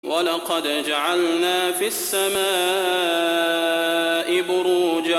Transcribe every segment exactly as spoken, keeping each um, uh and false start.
ولقد جعلنا في السماء بروجا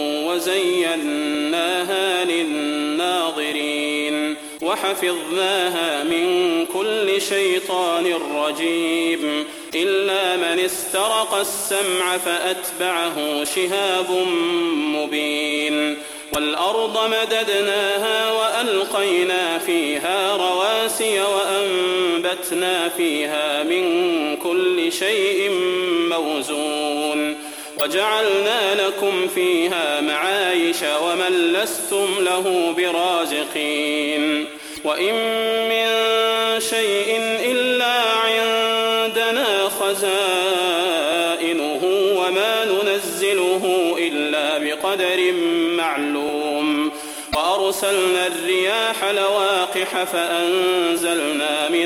وزيناها للناظرين وحفظناها من كل شيطان رجيم إلا من استرق السمع فأتبعه شهاب مبين والأرض مددناها وألقينا فيها رواسي وأنبتنا فيها من كل شيء موزون وجعلنا لكم فيها معايش ومن لستم له برازقين وإن من شيء إلا عندنا خزائنه وما ننزله إلا بقدر معلوم وأرسلنا الرياح لواقح فأنزلنا من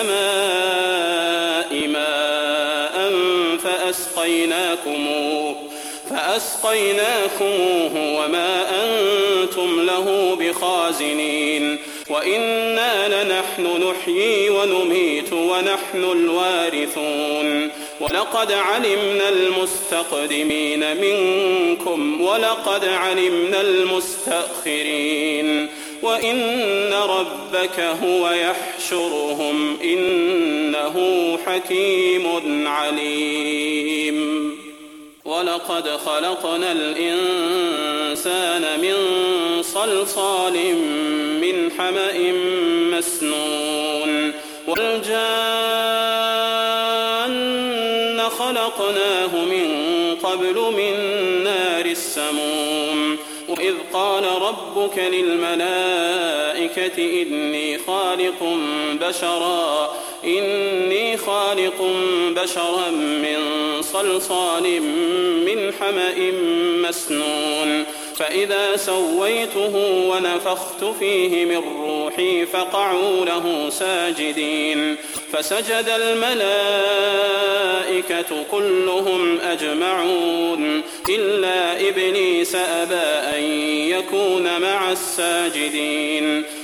السماء ماء فأسقيناكموه فأسقيناكموه وما أنتم له بخازنين وإنا لنحن نحيي ونميت ونحن الوارثون ولقد علمنا المستقدمين منكم ولقد علمنا المستأخرين وإن ربك هو يحشرهم إنه حكيم عليم ولقد خلقنا الإنسان من صلصال من حمأ مسنون والجان خلقناه من قبل من نار السموم وإذ قال ربك للملائكة إني خالق بشرا إني خالق بشرا من صلصال من حمأ مسنون فإذا سويته ونفخت فيه من روحي فقعوا له ساجدين فسجد الملائكة كلهم أجمعون إلا إبليس أبى أن يكون مع الساجدين